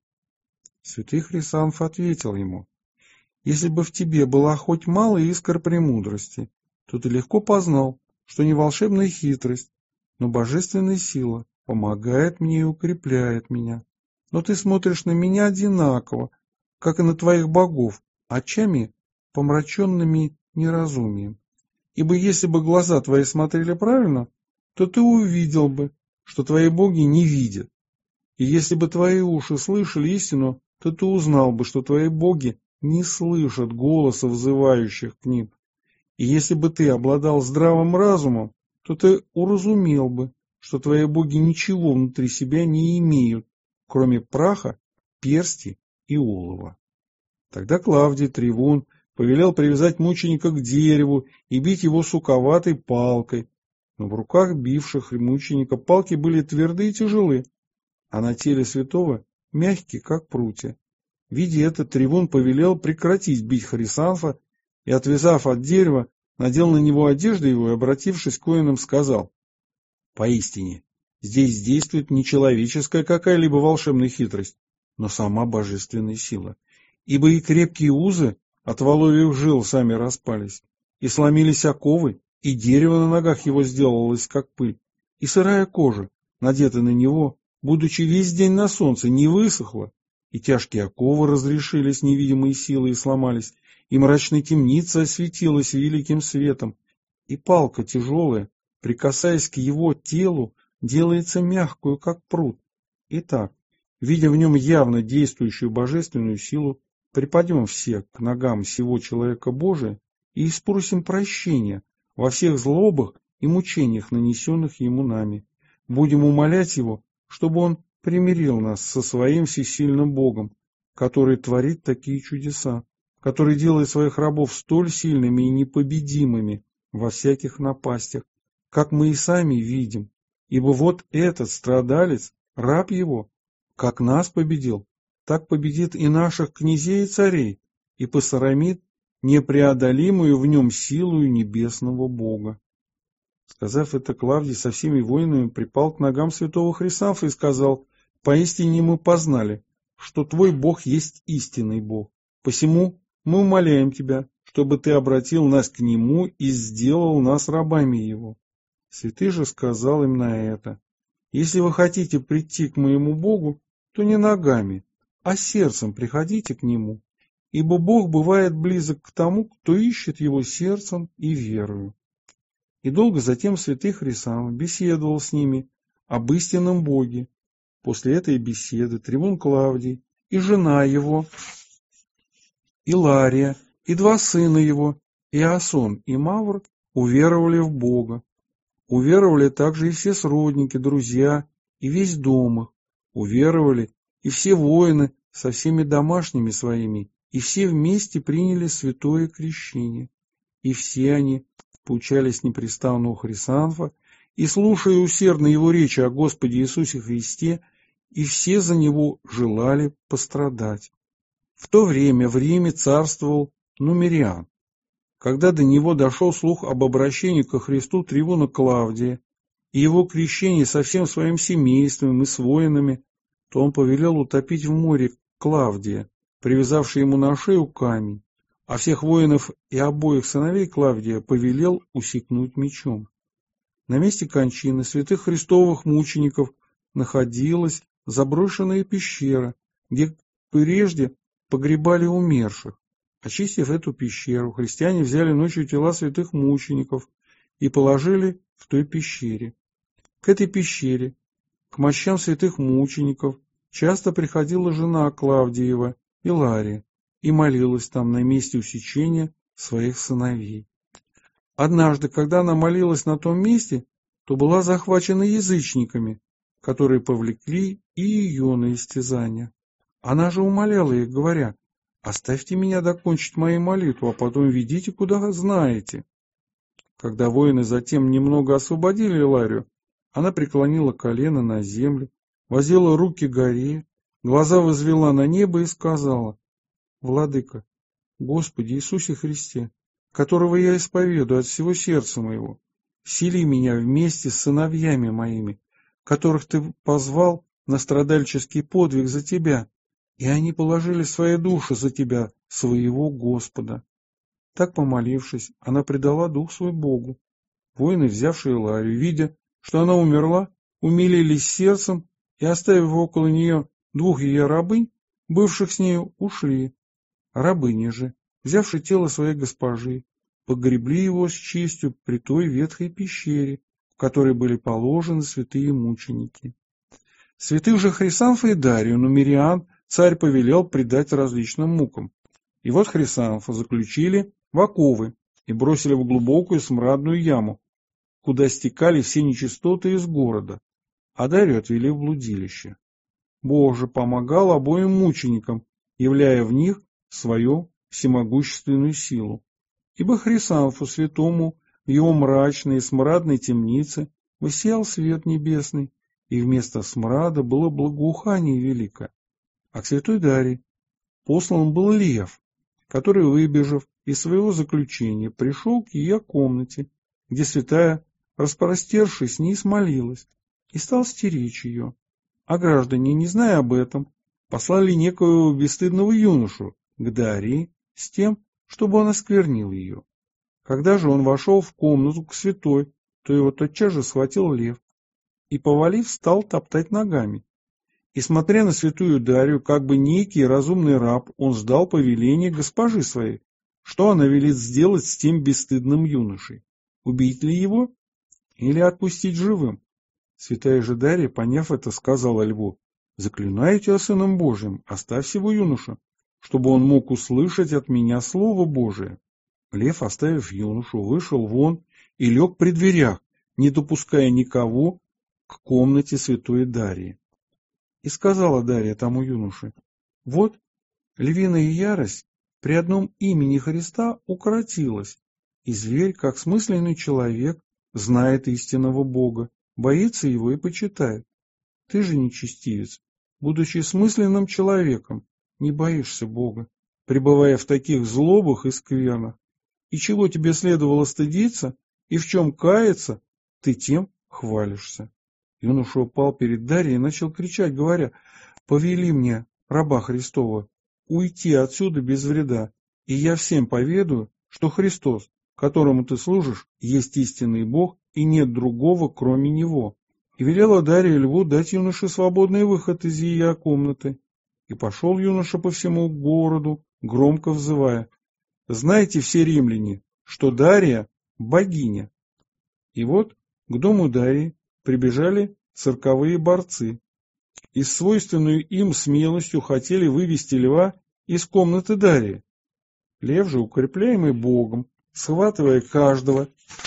Speaker 1: Святый Хрисанф ответил ему: «Если бы в тебе была хоть малая искра премудрости, то ты легко познал, что не волшебная хитрость, но божественная сила помогает мне и укрепляет меня. Но ты смотришь на меня одинаково, как и на твоих богов, очами, помраченными неразумием. Ибо если бы глаза твои смотрели правильно, то ты увидел бы, что твои боги не видят. И если бы твои уши слышали истину, то ты узнал бы, что твои боги не слышат голоса взывающих к ним. И если бы ты обладал здравым разумом, то ты уразумел бы, что твои боги ничего внутри себя не имеют, кроме праха, персти и олова». Тогда Клавдий Трибун повелел привязать мученика к дереву и бить его суковатой палкой, но в руках бивших мученика палки были твердые и тяжелы, а на теле святого мягкие, как прутья. Видя это, Трибун повелел прекратить бить Хрисанфа и, отвязав от дерева, надел на него одежду его и, обратившись к воинам, сказал: «Поистине, здесь действует не человеческая какая-либо волшебная хитрость, но сама божественная сила. Ибо и крепкие узы от воловьих жил сами распались, и сломились оковы, и дерево на ногах его сделалось, как пыль, и сырая кожа, надетая на него, будучи весь день на солнце, не высохла, и тяжкие оковы разрешились невидимой силой и сломались, и мрачная темница осветилась великим светом, и палка тяжелая, прикасаясь к его телу, делается мягкую, как пруд. Итак, видя в нем явно действующую божественную силу, припадем все к ногам сего человека Божия и испросим прощения во всех злобах и мучениях, нанесенных ему нами. Будем умолять его, чтобы он примирил нас со своим всесильным Богом, который творит такие чудеса, который делает своих рабов столь сильными и непобедимыми во всяких напастях, как мы и сами видим. Ибо вот этот страдалец, раб его, как нас победил, так победит и наших князей и царей, и посрамит непреодолимую в нем силу небесного Бога». Сказав это, Клавдий со всеми воинами припал к ногам святого Хрисанфа и сказал: «Поистине мы познали, что твой Бог есть истинный Бог. Посему мы умоляем тебя, чтобы ты обратил нас к нему и сделал нас рабами его». Святый же сказал им на это: «Если вы хотите прийти к моему Богу, то не ногами, а сердцем приходите к нему, ибо Бог бывает близок к тому, кто ищет его сердцем и верою». И долго затем святый Хрисанф беседовал с ними об истинном Боге. После этой беседы Трибун Клавдий и жена его, Илария, и два сына его, Иасон и Мавр, уверовали в Бога. Уверовали также и все сродники, друзья, и весь дом их. Уверовали и все воины со всеми домашними своими, и все вместе приняли святое крещение. И все они поучались непрестанно у Хрисанфа, и, слушая усердно его речи о Господе Иисусе Христе, и все за него желали пострадать. В то время в Риме царствовал Нумериан. Когда до него дошел слух об обращении ко Христу Трибуна Клавдия и его крещении со всем своим семейством и с воинами, то он повелел утопить в море Клавдия, привязавший ему на шею камень, а всех воинов и обоих сыновей Клавдия повелел усекнуть мечом. На месте кончины святых христовых мучеников находилась заброшенная пещера, где прежде погребали умерших. Очистив эту пещеру, христиане взяли ночью тела святых мучеников и положили в той пещере. К этой пещере, к мощам святых мучеников, часто приходила жена Клавдиева, Илария, и молилась там на месте усечения своих сыновей. Однажды, когда она молилась на том месте, то была захвачена язычниками, которые повлекли и ее на истязание. Она же умоляла их, говоря: «Оставьте меня докончить мою молитву, а потом ведите, куда знаете». Когда воины затем немного освободили Иларию, она преклонила колено на землю, воздела руки к горе, глаза возвела на небо и сказала: «Владыка, Господи Иисусе Христе, которого я исповедую от всего сердца моего, сили меня вместе с сыновьями моими, которых ты позвал на страдальческий подвиг за тебя, и они положили свои души за тебя, своего Господа». Так, помолившись, она предала дух свой Богу. Воины, взявшие Иларию, видя, что она умерла, умилились сердцем и, оставив около нее двух ее рабынь, бывших с нею, ушли. Рабыни же, взявши тело своей госпожи, погребли его с честью при той ветхой пещере, в которой были положены святые мученики. Святых же Хрисанфа и Дарию Нумериан царь повелел предать различным мукам. И вот Хрисанфа заключили в оковы и бросили в глубокую смрадную яму, куда стекали все нечистоты из города, а Дарью отвели в блудилище. Бог же помогал обоим мученикам, являя в них свою всемогущественную силу. Ибо Хрисанфу святому в его мрачной и смрадной темнице воссиял свет небесный, и вместо смрада было благоухание великое. А к святой Дарье послан был лев, который, выбежав из своего заключения, пришел к ее комнате, где святая, распростершись, низ молилась, и стал стеречь ее. А граждане, не зная об этом, послали некоего бесстыдного юношу к Дарье с тем, чтобы он осквернил ее. Когда же он вошел в комнату к святой, то его тотчас же схватил лев и, повалив, стал топтать ногами. И, смотря на святую Дарью, как бы некий разумный раб, он ждал повеления госпожи своей, что она велит сделать с тем бесстыдным юношей, убить ли его или отпустить живым. Святая же Дарья, поняв это, сказала льву: «Заклинаю тебя Сыном Божиим, оставь сего юношу, чтобы он мог услышать от меня Слово Божие». Лев, оставив юношу, вышел вон и лег при дверях, не допуская никого к комнате святой Дарьи. И сказала Дарья тому юноше: «Вот, львиная ярость при одном имени Христа укротилась, и зверь, как смысленный человек, знает истинного Бога, боится его и почитает. Ты же, нечестивец, будучи смысленным человеком, не боишься Бога, пребывая в таких злобах и сквернах. И чего тебе следовало стыдиться, и в чем каяться, ты тем хвалишься». Юноша упал перед Дарьей и начал кричать, говоря: «Повели мне, раба Христова, уйти отсюда без вреда, и я всем поведаю, что Христос, которому ты служишь, есть истинный Бог, и нет другого, кроме Него». И велела Дарья льву дать юноше свободный выход из ее комнаты. И пошел юноша по всему городу, громко взывая: «Знайте все римляне, что Дарья – богиня». И вот к дому Дарьи прибежали цирковые борцы и с свойственной им смелостью хотели вывести льва из комнаты Дарьи. Лев же, укрепляемый Богом, схватывая каждого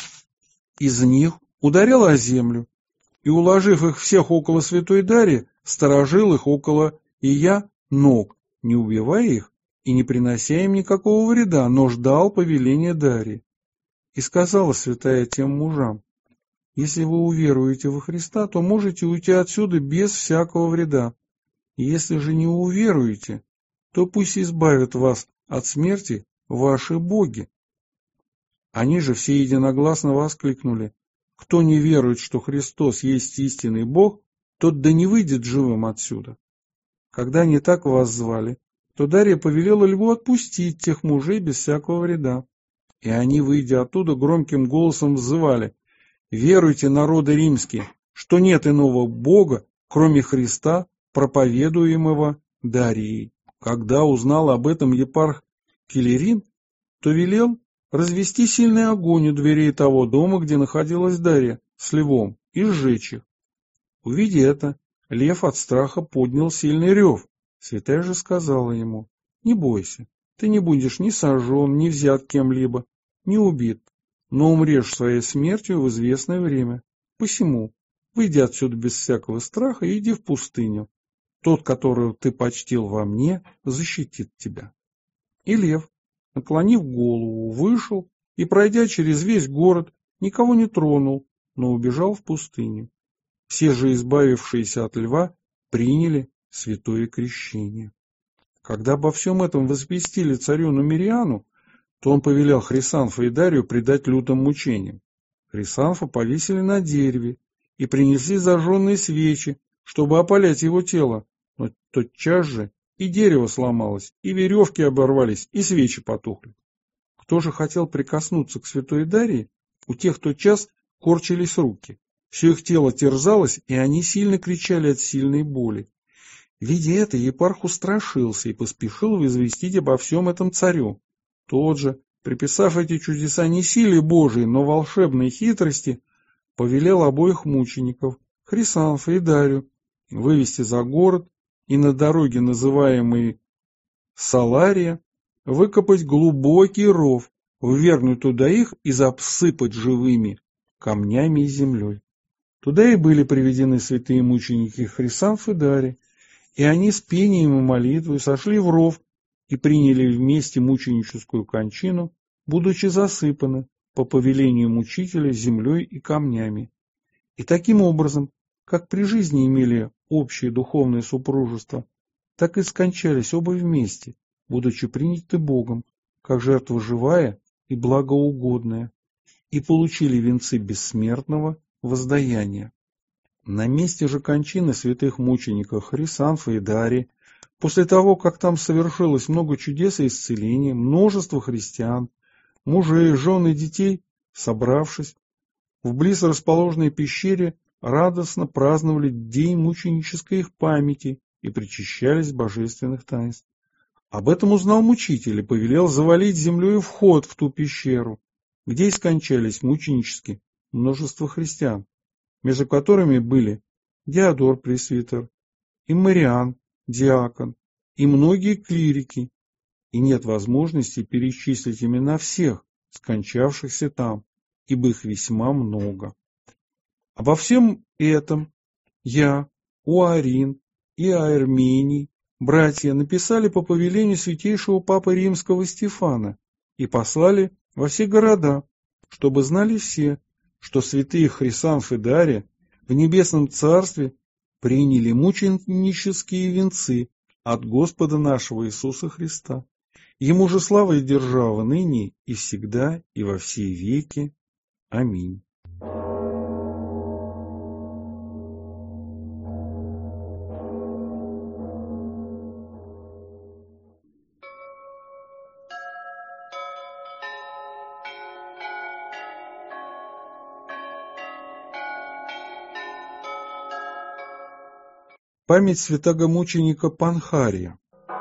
Speaker 1: из них, ударил о землю и, уложив их всех около святой Дарьи, сторожил их около ее ног, не убивая их и не принося им никакого вреда, но ждал повеления Дарьи. И сказала святая тем мужам: «Если вы уверуете во Христа, то можете уйти отсюда без всякого вреда. И если же не уверуете, то пусть избавят вас от смерти ваши боги». Они же все единогласно воскликнули: «Кто не верует, что Христос есть истинный Бог, тот да не выйдет живым отсюда». Когда они так воззвали, то Дарья повелела льву отпустить тех мужей без всякого вреда. И они, выйдя оттуда, громким голосом взывали: веруйте, народы римские, что нет иного Бога, кроме Христа, проповедуемого Дарией. Когда узнал об этом епарх Килерин, то велел развести сильный огонь у дверей того дома, где находилась Дарья с львом, и сжечь их. Увидя это, лев от страха поднял сильный рев. Святая же сказала ему: «Не бойся, ты не будешь ни сожжен, ни взят кем-либо, ни убит, но умрешь своей смертью в известное время. Посему, выйди отсюда без всякого страха и иди в пустыню. Тот, которого ты почтил во мне, защитит тебя». И лев, наклонив голову, вышел и, пройдя через весь город, никого не тронул, но убежал в пустыню. Все же, избавившиеся от льва, приняли святое крещение. Когда обо всем этом возвестили царю Нумериану, то он повелел Хрисанфа и Дарию предать лютым мучениям. Хрисанфа повесили на дереве и принесли зажженные свечи, чтобы опалять его тело, но тотчас же и дерево сломалось, и веревки оборвались, и свечи потухли. Кто же хотел прикоснуться к святой Дарии, у тех тотчас корчились руки. Все их тело терзалось, и они сильно кричали от сильной боли. Видя это, епарх устрашился и поспешил возвестить обо всем этом царю. Тот же, приписав эти чудеса не силе Божией, но волшебной хитрости, повелел обоих мучеников, Хрисанфа и Дарью, вывести за город и на дороге, называемой Салария, выкопать глубокий ров, ввергнуть туда их и засыпать живыми камнями и землей. Туда и были приведены святые мученики Хрисанф и Дарья, и они с пением и молитвой сошли в ров и приняли вместе мученическую кончину, будучи засыпаны по повелению мучителя землей и камнями. И таким образом, как при жизни имели общее духовное супружество, так и скончались оба вместе, будучи приняты Богом, как жертва живая и благоугодная, и получили венцы бессмертного воздаяния. На месте же кончины святых мучеников Хрисанфа и Дарьи, после того, как там совершилось много чудес и исцеления, множество христиан, мужей, жен и детей, собравшись, в близ расположенной пещере радостно праздновали день мученической их памяти и причащались божественных таинств. Об этом узнал мучитель и повелел завалить землей вход в ту пещеру, где и скончались мученически множество христиан, между которыми были Диодор пресвитер, и Мариан диакон, и многие клирики, и нет возможности перечислить имена всех скончавшихся там, ибо их весьма много. Обо всем этом я, Уарин и Армений, братья, написали по повелению святейшего папы римского Стефана и послали во все города, чтобы знали все, что святые Хрисанф и Дарья в небесном царстве приняли мученические венцы от Господа нашего Иисуса Христа. Ему же слава и держава ныне и всегда и во все веки. Аминь. Память святого мученика Панхария.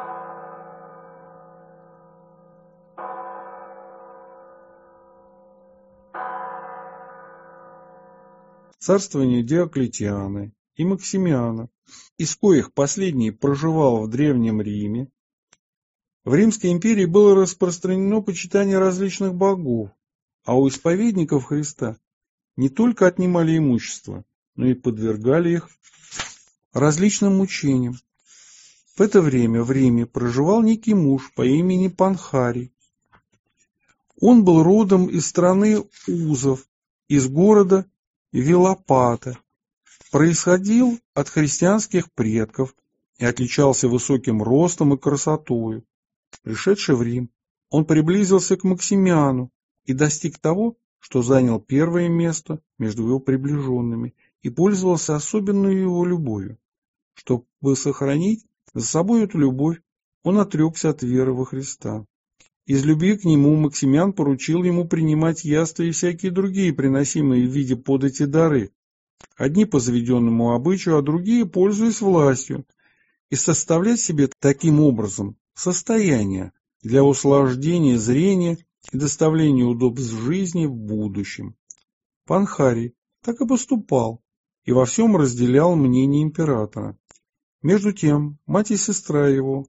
Speaker 1: Царствование Диоклетиана и Максимиана, из коих последний проживал в Древнем Риме, в Римской империи было распространено почитание различных богов, а у исповедников Христа не только отнимали имущество, но и подвергали их различным мучениям. В это время в Риме проживал некий муж по имени Панхарий. Он был родом из страны Узов, из города Вилопата, происходил от христианских предков и отличался высоким ростом и красотою. Пришедший в Рим, он приблизился к Максимиану и достиг того, что занял первое место между его приближенными и пользовался особенной его любовью. Чтобы сохранить за собой эту любовь, он отрекся от веры во Христа. Из любви к нему Максимян поручил ему принимать яства и всякие другие приносимые в виде подати дары, одни по заведенному обычаю, а другие, пользуясь властью, и составлять себе таким образом состояние для услаждения зрения и доставления удобств жизни в будущем. Панхарий так и поступал, и во всем разделял мнение императора. Между тем, мать и сестра его,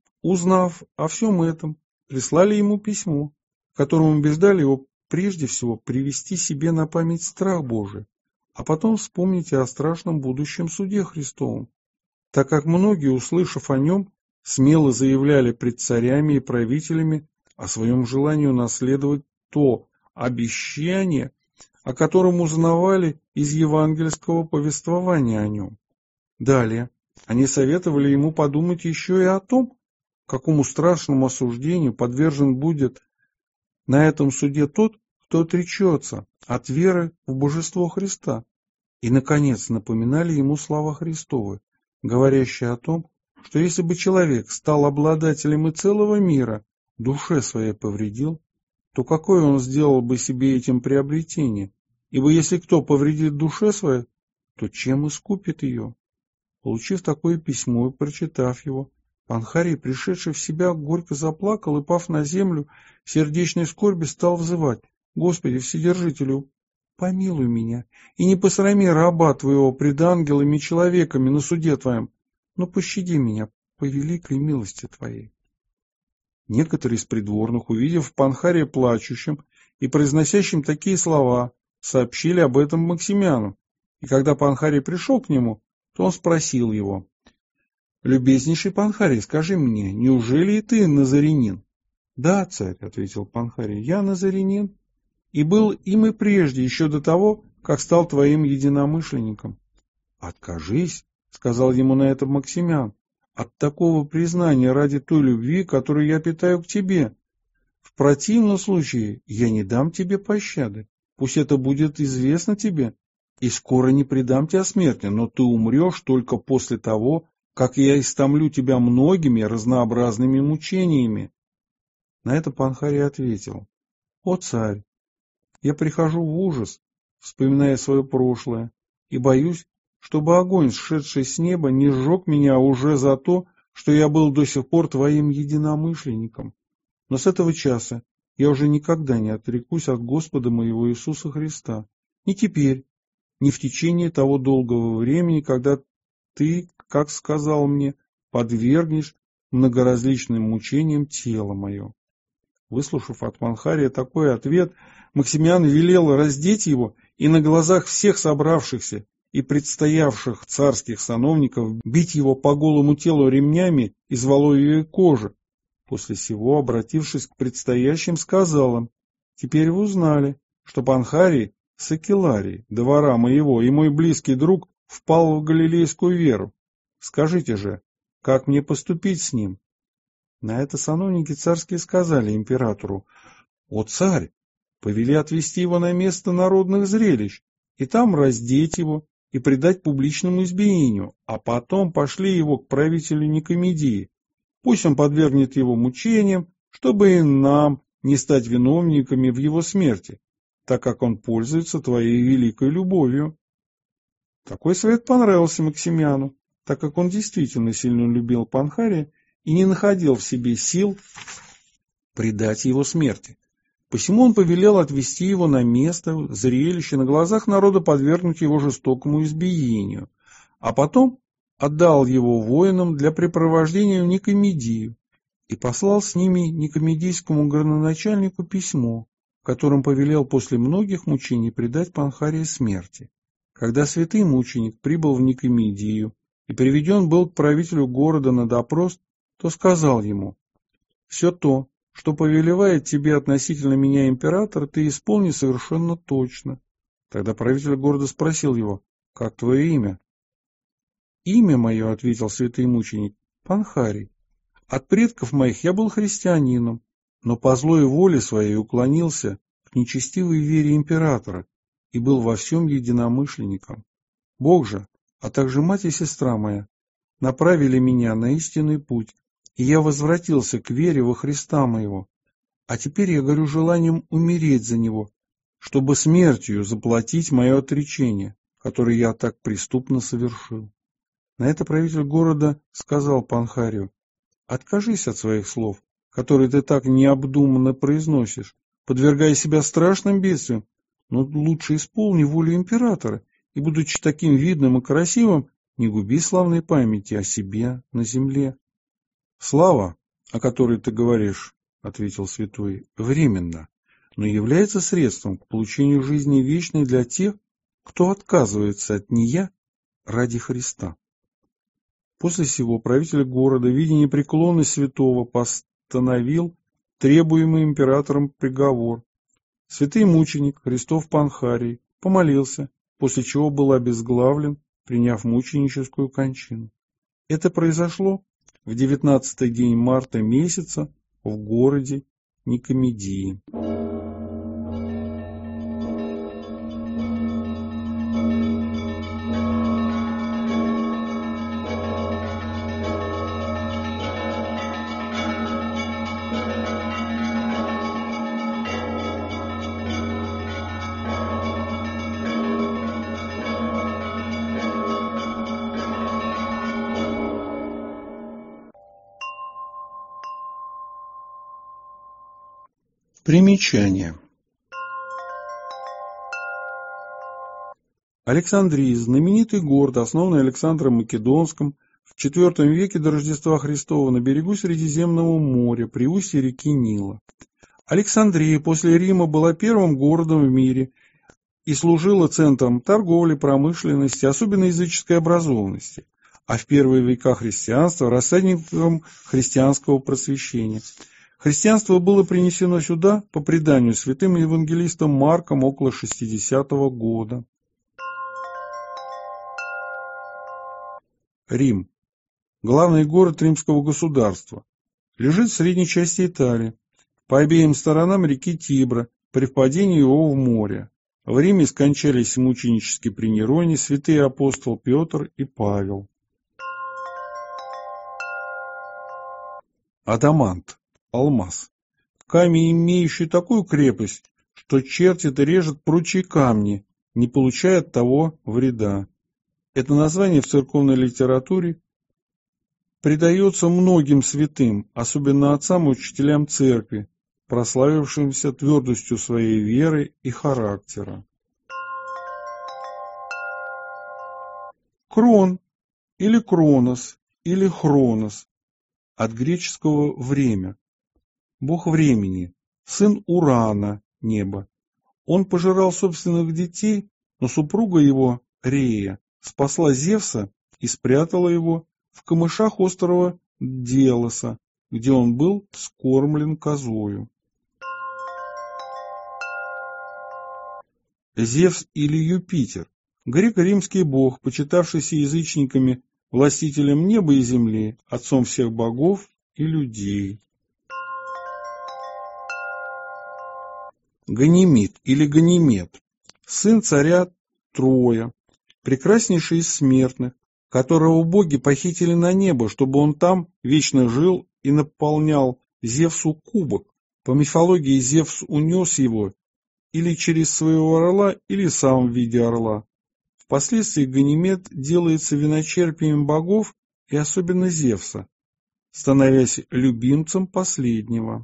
Speaker 1: узнав о всем этом, прислали ему письмо, в котором убеждали его прежде всего привести себе на память страх Божий, а потом вспомнить о страшном будущем суде Христовом, так как многие, услышав о нем, смело заявляли пред царями и правителями о своем желании наследовать то обещание, о котором узнавали из евангельского повествования о нем. Далее они советовали ему подумать еще и о том, какому страшному осуждению подвержен будет на этом суде тот, кто отречется от веры в Божество Христа. И, наконец, напоминали ему слова Христовы, говорящие о том, что если бы человек стал обладателем и целого мира, душе своей повредил, то какое он сделал бы себе этим приобретение? Ибо если кто повредит душе своей, то чем искупит ее? Получив такое письмо и прочитав его, Панхарий, пришедший в себя, горько заплакал и, пав на землю, в сердечной скорби стал взывать: «Господи, Вседержителю, помилуй меня, и не посрами раба Твоего пред ангелами и человеками на суде Твоем, но пощади меня по великой милости Твоей». Некоторые из придворных, увидев Панхария плачущим и произносящим такие слова, сообщили об этом Максимяну, и когда Панхарий пришел к нему, то он спросил его: «Любезнейший Панхарий, скажи мне, неужели и ты назарянин?» «Да, царь», — ответил Панхарий, — «я назарянин, и был им и прежде, еще до того, как стал твоим единомышленником». «Откажись», — сказал ему на это Максимян, — «от такого признания ради той любви, которую я питаю к тебе. В противном случае я не дам тебе пощады, пусть это будет известно тебе, и скоро не предам тебя смерти, но ты умрешь только после того, как я истомлю тебя многими разнообразными мучениями». На это Панхарий ответил: «О царь, я прихожу в ужас, вспоминая свое прошлое, и боюсь, чтобы огонь, сшедший с неба, не сжег меня уже за то, что я был до сих пор твоим единомышленником. Но с этого часа я уже никогда не отрекусь от Господа моего Иисуса Христа, ни теперь, ни в течение того долгого времени, когда ты, как сказал мне, подвергнешь многоразличным мучениям тело мое». Выслушав от Панхария такой ответ, Максимян велел раздеть его и на глазах всех собравшихся и предстоявших царских сановников бить его по голому телу ремнями из воловьей кожи. После сего, обратившись к предстоящим, сказал им: «Теперь вы узнали, что Панхарий Сакеларий, двора моего, и мой близкий друг впал в галилейскую веру. Скажите же, как мне поступить с ним?» На это сановники царские сказали императору: «О царь, повели отвести его на место народных зрелищ, и там раздеть его и предать публичному избиению, а потом пошли его к правителю Никомедии. Пусть он подвергнет его мучениям, чтобы и нам не стать виновниками в его смерти, так как он пользуется твоей великой любовью». Такой совет понравился Максимяну, так как он действительно сильно любил Панхария и не находил в себе сил предать его смерти. Посему он повелел отвести его на место зрелища, на глазах народа подвергнуть его жестокому избиению, а потом отдал его воинам для препровождения в Никомедию и послал с ними никомедийскому градоначальнику письмо, в котором повелел после многих мучений предать Панхария смерти. Когда святый мученик прибыл в Никомедию и приведен был к правителю города на допрос, то сказал ему: «Все то, что повелевает тебе относительно меня император, ты исполни совершенно точно». Тогда правитель города спросил его: «Как твое имя?» «Имя мое, — ответил святый мученик, — Панхарий. От предков моих я был христианином, но по злой воле своей уклонился к нечестивой вере императора и был во всем единомышленником. Бог же, а также мать и сестра моя, направили меня на истинный путь, и я возвратился к вере во Христа моего, а теперь я горю желанием умереть за него, чтобы смертью заплатить мое отречение, которое я так преступно совершил. На это правитель города сказал Панхарию: откажись от своих слов, которые ты так необдуманно произносишь, подвергая себя страшным бедствиям, но лучше исполни волю императора, и, будучи таким видным и красивым, не губи славной памяти о себе на земле. Слава, о которой ты говоришь, — ответил святой, — временно, но является средством к получению жизни вечной для тех, кто отказывается от нее ради Христа. После сего правитель города, видя непреклонность святого, постановил требуемый императором приговор. Святый мученик Христов Панхарий помолился, после чего был обезглавлен, приняв мученическую кончину. Это произошло в девятнадцатый день марта месяца в городе Никомедии. Примечание. Александрия – знаменитый город, основанный Александром Македонским в четвёртом веке до Рождества Христова на берегу Средиземного моря при устье реки Нила. Александрия после Рима была первым городом в мире и служила центром торговли, промышленности, особенно языческой образованности, а в первые века христианства – рассадником христианского просвещения. Христианство было принесено сюда, по преданию, святым евангелистом Марком около шестидесятого года. Рим. Главный город римского государства. Лежит в средней части Италии, по обеим сторонам реки Тибра, при впадении его в море. В Риме скончались мученически при Нероне святые апостол Петр и Павел. Адамант. Алмаз. Камень, имеющий такую крепость, что чертит и режет прочие камни, не получая от того вреда. Это название в церковной литературе придается многим святым, особенно отцам и учителям церкви, прославившимся твердостью своей веры и характера. Крон или Кронос или Хронос от греческого «время». Бог времени, сын Урана, небо. Он пожирал собственных детей, но супруга его, Рея, спасла Зевса и спрятала его в камышах острова Делоса, где он был скормлен козою. Зевс или Юпитер, греко-римский бог, почитавшийся язычниками властителем неба и земли, отцом всех богов и людей. Ганимид или Ганимед, сын царя Троя, прекраснейший из смертных, которого боги похитили на небо, чтобы он там вечно жил и наполнял Зевсу кубок. По мифологии Зевс унес его или через своего орла, или сам в виде орла. Впоследствии Ганимед делается виночерпием богов и особенно Зевса, становясь любимцем последнего.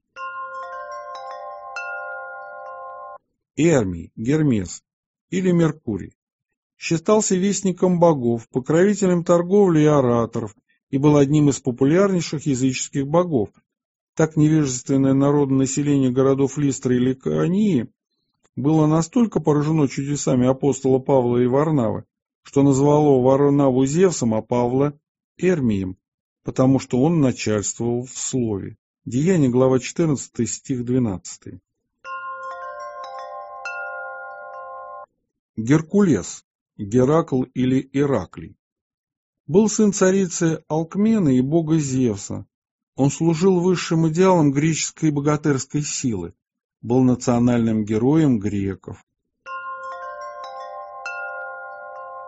Speaker 1: Эрмий, Гермес или Меркурий считался вестником богов, покровителем торговли и ораторов и был одним из популярнейших языческих богов. Так невежественное народное население городов Листры и Ликании было настолько поражено чудесами апостола Павла и Варнавы, что назвало Варнаву Зевсом, а Павла Эрмием, потому что он начальствовал в слове. Деяния, глава четырнадцатая, стих двенадцатый. Геркулес, Геракл или Ираклий, был сын царицы Алкмены и бога Зевса. Он служил высшим идеалом греческой богатырской силы, был национальным героем греков.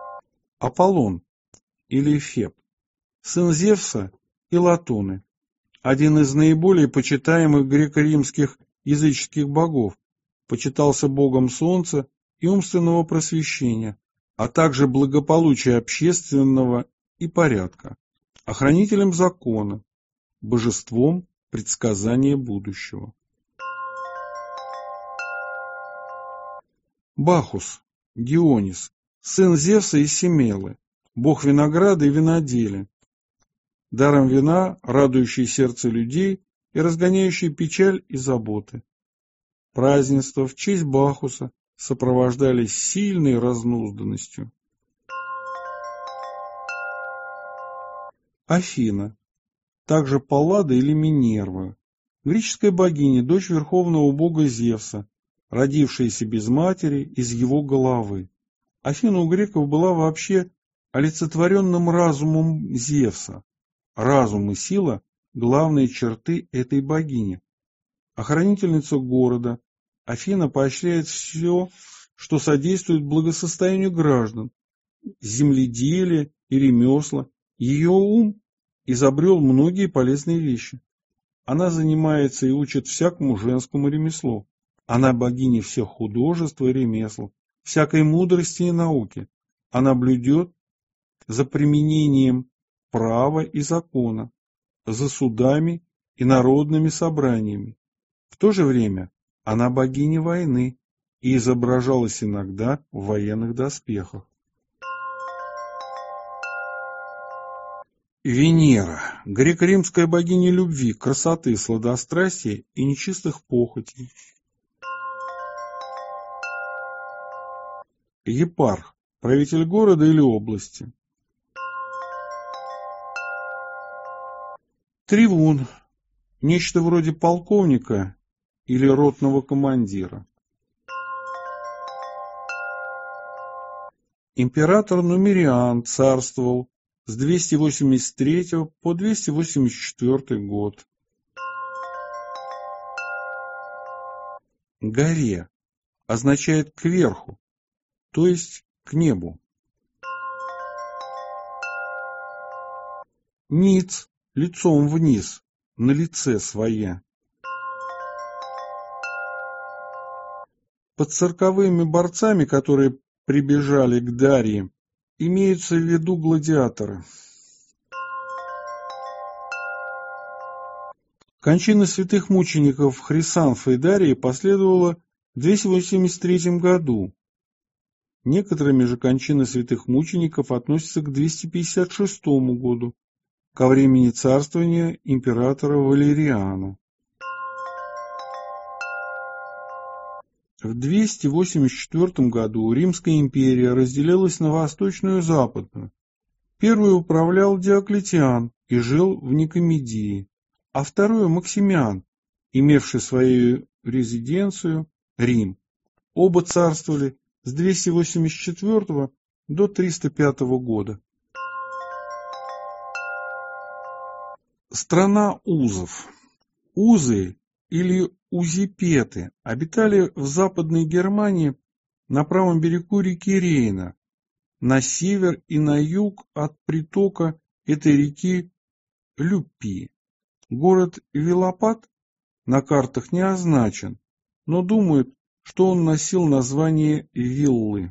Speaker 1: Аполлон или Феб, сын Зевса и Латоны, один из наиболее почитаемых греко-римских языческих богов, почитался богом солнца и умственного просвещения, а также благополучия общественного и порядка, охранителем закона, божеством предсказания будущего. Бахус, Дионис, сын Зевса и Семелы, бог винограда и виноделия, даром вина, радующий сердце людей и разгоняющий печаль и заботы. Празднества в честь Бахуса сопровождались сильной разнузданностью. Афина, также Паллада или Минерва, греческая богиня, дочь верховного бога Зевса, родившаяся без матери из его головы. Афина у греков была вообще олицетворенным разумом Зевса. Разум и сила – главные черты этой богини. Охранительница города, Афина поощряет все, что содействует благосостоянию граждан, земледелие и ремесла. Ее ум изобрел многие полезные вещи. Она занимается и учит всякому женскому ремеслу. Она богиня всех художеств и ремесл, всякой мудрости и науки. Она блюдет за применением права и закона, за судами и народными собраниями. В то же время она богиня войны и изображалась иногда в военных доспехах. Венера, греко-римская богиня любви, красоты, сладострастия и нечистых похотей. Епарх, правитель города или области. Трибун, нечто вроде полковника или ротного командира. Император Нумериан царствовал с двести восемьдесят третьего по двести восемьдесят четвёртый год. Горе означает кверху, то есть к небу. Ниц лицом вниз, на лице свое. Под цирковыми борцами, которые прибежали к Дарье, имеются в виду гладиаторы. Кончина святых мучеников Хрисанфа и Дарьи последовала в двести восемьдесят третьем году. Некоторыми же кончины святых мучеников относятся к двести пятьдесят шестому году, ко времени царствования императора Валериана. В двести восемьдесят четвёртом году Римская империя разделилась на восточную и западную. Первый управлял Диоклетиан и жил в Никомедии, а второй Максимиан, имевший свою резиденцию Рим. Оба царствовали с двести восемьдесят четвёртого до триста пятого года. Страна узов. Узы или узипеты обитали в Западной Германии на правом берегу реки Рейна, на север и на юг от притока этой реки Люппи. Город Вилопат на картах не означен, но думают, что он носил название Виллы.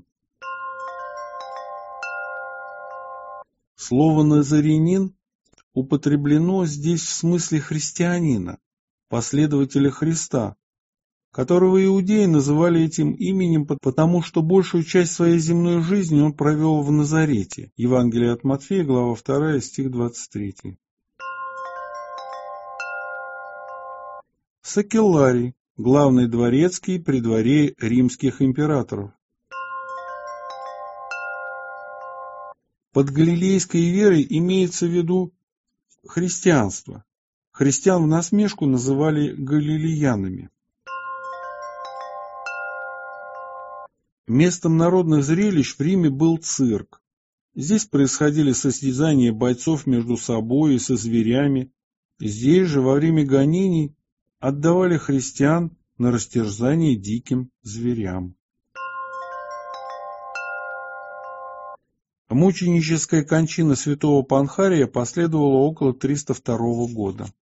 Speaker 1: Слово «назарянин» употреблено здесь в смысле христианина, последователя Христа, которого иудеи называли этим именем потому, что большую часть своей земной жизни он провел в Назарете. Евангелие от Матфея, глава вторая, стих двадцать третий. Сакелларий, главный дворецкий при дворе римских императоров. Под галилейской верой имеется в виду христианство. Христиан в насмешку называли галилеянами. Местом народных зрелищ в Риме был цирк. Здесь происходили состязания бойцов между собой и со зверями. Здесь же во время гонений отдавали христиан на растерзание диким зверям. Мученическая кончина святого Панхария последовала около триста второго года.